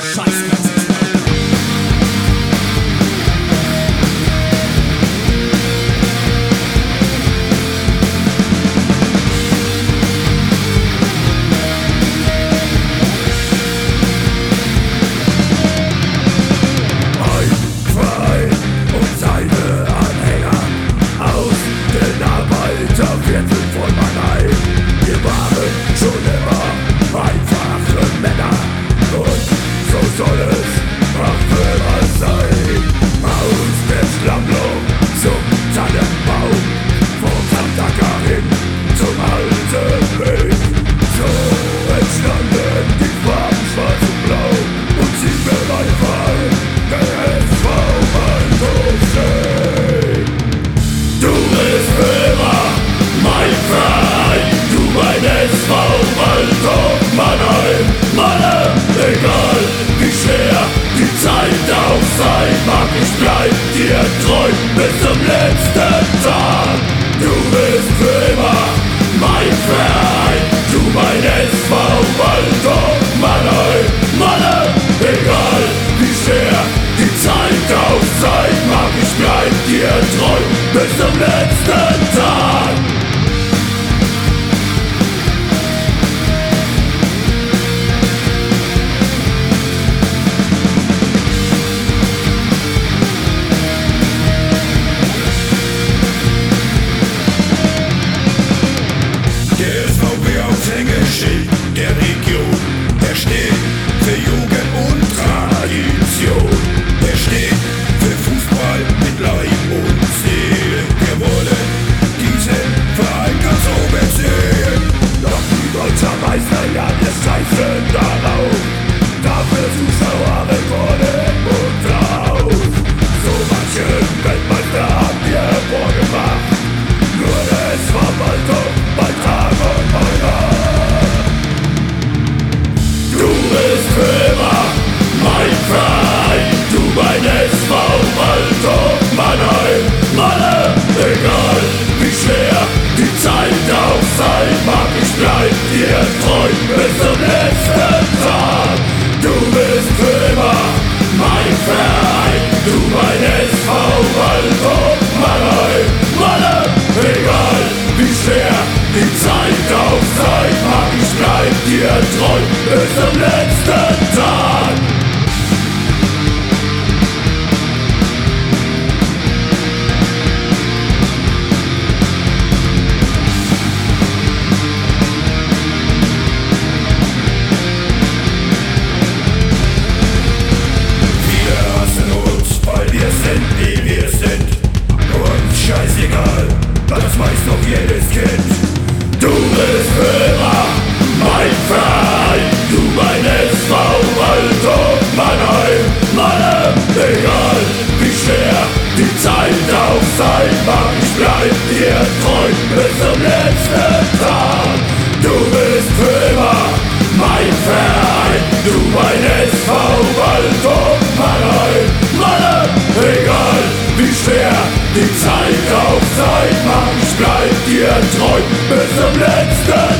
Scheißplatz. Egal wie schwer die Zeit auch sein mag, ich bleib dir treu bis zum letzten Tag. Du bist für immer mein Verein, du mein SV Waldhof Mannheim. Mannheim, egal wie schwer die Zeit auch sein mag, ich bleib dir treu bis zum letzten Tag. Der Region, der steht für Jugend und Tradition. Der steht für Fußball mit Leib und Seele. Wir wollen diesen Verein ganz oben sehen. Doch die deutscher Meister, ja, wir scheißen darauf. Dafür Zuschauer Rekorde und drauf. So manchen Weltmeister haben wir vorgemacht. Nur der SV Waldhof bei Tag und bei Nacht. Du bist für immer mein Verein, du mein SV Waldhof Mannheim. Mannheim, egal wie schwer die Zeit auch sein mag, ich bleib dir treu bis zum letzten Tag. Du bist für immer mein Verein, du mein SV Waldhof Mannheim. Mannheim, egal wie schwer die Zeit auch sein mag, ich bleib dir treu bis zum letzten Tag. Viele hassen uns, weil wir sind, wie wir sind. Uns scheißegal, das weiß doch jedes Kind. Du bist für immer mein Verein, du mein SV Waldhof Mannheim. Mannheim, egal wie schwer die Zeit auch sein mag, ich bleib dir treu bis zum letzten Tag. Du bist für immer mein Verein, du mein SV Waldhof Mannheim. Mannheim, egal wie schwer die Zeit auch sein mag, ich bleib dir treu bis zum letzten